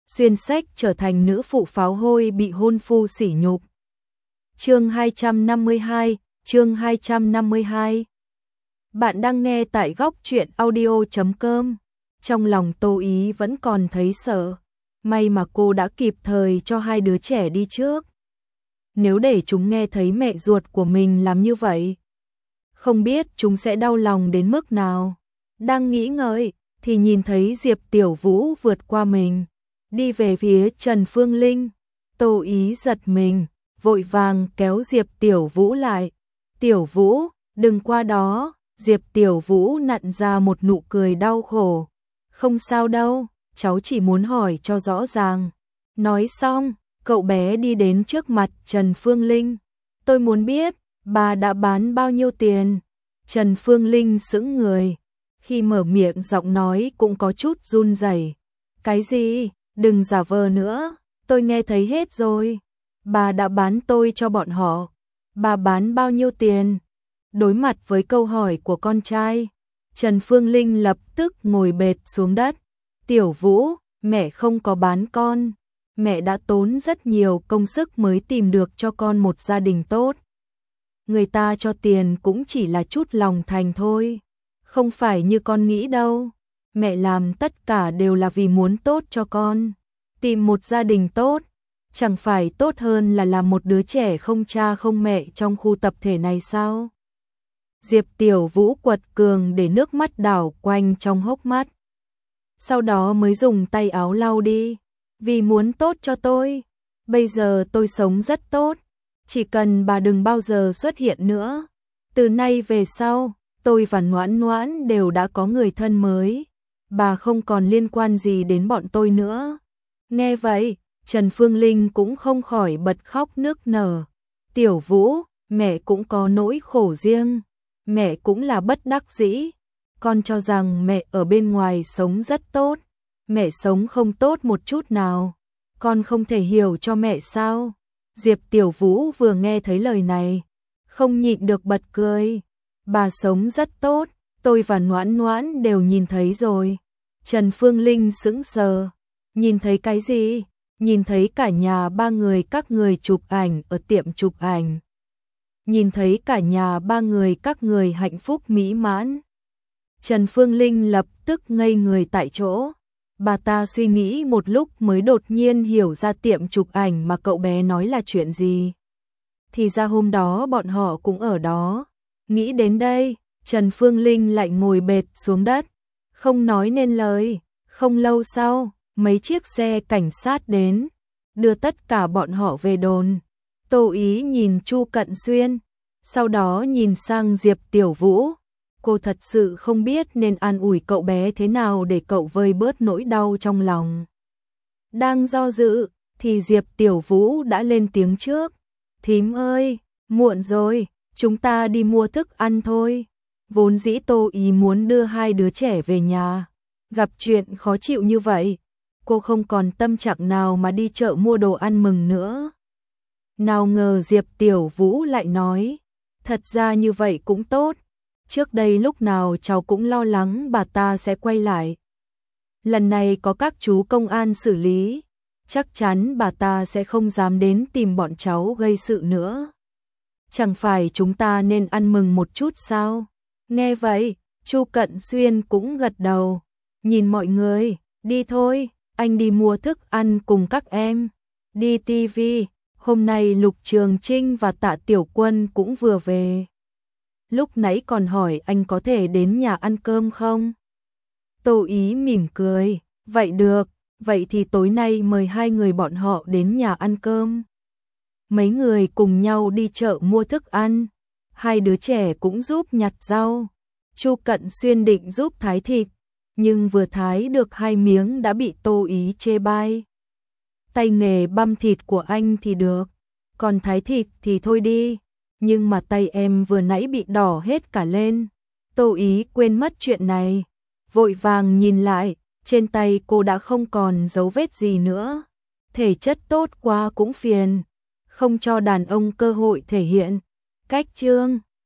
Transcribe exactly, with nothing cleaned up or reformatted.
xuyên sách trở thành nữ phụ pháo hôi bị hôn phu sỉ nhục. Chương hai trăm năm mươi hai, chương hai trăm năm mươi hai. Bạn đang nghe tại góc truyện audio chấm com. Trong lòng Tô Ý vẫn còn thấy sợ, may mà cô đã kịp thời cho hai đứa trẻ đi trước. Nếu để chúng nghe thấy mẹ ruột của mình làm như vậy, không biết chúng sẽ đau lòng đến mức nào. Đang nghĩ ngợi thì nhìn thấy Diệp Tiểu Vũ vượt qua mình, đi về phía Trần Phương Linh. Tô Ý giật mình, vội vàng kéo Diệp Tiểu Vũ lại. Tiểu Vũ, đừng qua đó. Diệp Tiểu Vũ nặn ra một nụ cười đau khổ. Không sao đâu, cháu chỉ muốn hỏi cho rõ ràng. Nói xong, cậu bé đi đến trước mặt Trần Phương Linh. Tôi muốn biết, bà đã bán bao nhiêu tiền? Trần Phương Linh sững người. Khi mở miệng giọng nói cũng có chút run rẩy. Cái gì? Đừng giả vờ nữa, tôi nghe thấy hết rồi. Bà đã bán tôi cho bọn họ. Bà bán bao nhiêu tiền? Đối mặt với câu hỏi của con trai, Trần Phương Linh lập tức ngồi bệt xuống đất. Tiểu Vũ, mẹ không có bán con. Mẹ đã tốn rất nhiều công sức mới tìm được cho con một gia đình tốt. Người ta cho tiền cũng chỉ là chút lòng thành thôi. Không phải như con nghĩ đâu. Mẹ làm tất cả đều là vì muốn tốt cho con. Tìm một gia đình tốt, chẳng phải tốt hơn là làm một đứa trẻ không cha không mẹ trong khu tập thể này sao? Diệp Tiểu Vũ quật cường để nước mắt đảo quanh trong hốc mắt. Sau đó mới dùng tay áo lau đi. Vì muốn tốt cho tôi. Bây giờ tôi sống rất tốt. Chỉ cần bà đừng bao giờ xuất hiện nữa. Từ nay về sau, tôi và Noãn Noãn đều đã có người thân mới. Bà không còn liên quan gì đến bọn tôi nữa. Nghe vậy, Trần Phương Linh cũng không khỏi bật khóc nức nở. Tiểu Vũ, mẹ cũng có nỗi khổ riêng. Mẹ cũng là bất đắc dĩ. Con cho rằng mẹ ở bên ngoài sống rất tốt. Mẹ sống không tốt một chút nào. Con không thể hiểu cho mẹ sao? Diệp Tiểu Vũ vừa nghe thấy lời này, không nhịn được bật cười. Bà sống rất tốt, tôi và Noãn Noãn đều nhìn thấy rồi. Trần Phương Linh sững sờ. Nhìn thấy cái gì? Nhìn thấy cả nhà ba người các người chụp ảnh ở tiệm chụp ảnh. Nhìn thấy cả nhà ba người các người hạnh phúc mỹ mãn. Trần Phương Linh lập tức ngây người tại chỗ. Bà ta suy nghĩ một lúc mới đột nhiên hiểu ra tiệm chụp ảnh mà cậu bé nói là chuyện gì. Thì ra hôm đó bọn họ cũng ở đó. Nghĩ đến đây, Trần Phương Linh lại ngồi bệt xuống đất, không nói nên lời. Không lâu sau, mấy chiếc xe cảnh sát đến, đưa tất cả bọn họ về đồn. Tô Ý nhìn Chu Cận Xuyên, sau đó nhìn sang Diệp Tiểu Vũ. Cô thật sự không biết nên an ủi cậu bé thế nào để cậu vơi bớt nỗi đau trong lòng. Đang do dự, thì Diệp Tiểu Vũ đã lên tiếng trước. Thím ơi, muộn rồi, chúng ta đi mua thức ăn thôi. Vốn dĩ Tô Ý muốn đưa hai đứa trẻ về nhà. Gặp chuyện khó chịu như vậy, cô không còn tâm trạng nào mà đi chợ mua đồ ăn mừng nữa. Nào ngờ Diệp Tiểu Vũ lại nói, thật ra như vậy cũng tốt. Trước đây lúc nào cháu cũng lo lắng bà ta sẽ quay lại. Lần này có các chú công an xử lý, chắc chắn bà ta sẽ không dám đến tìm bọn cháu gây sự nữa. Chẳng phải chúng ta nên ăn mừng một chút sao? Nghe vậy, Chu Cận Xuyên cũng gật đầu. Nhìn mọi người, đi thôi, anh đi mua thức ăn cùng các em. Đi ti vi, hôm nay Lục Trường Trinh và Tạ Tiểu Quân cũng vừa về. Lúc nãy còn hỏi anh có thể đến nhà ăn cơm không? Tô Ý mỉm cười, vậy được, vậy thì tối nay mời hai người bọn họ đến nhà ăn cơm. Mấy người cùng nhau đi chợ mua thức ăn, hai đứa trẻ cũng giúp nhặt rau. Chu Cận Xuyên định giúp thái thịt, nhưng vừa thái được hai miếng đã bị Tô Ý chê bai. Tay nghề băm thịt của anh thì được, còn thái thịt thì thôi đi. Nhưng mà tay em vừa nãy bị đỏ hết cả lên. Tô Ý quên mất chuyện này, vội vàng nhìn lại, trên tay cô đã không còn dấu vết gì nữa. Thể chất tốt quá cũng phiền, không cho đàn ông cơ hội thể hiện. Cách chương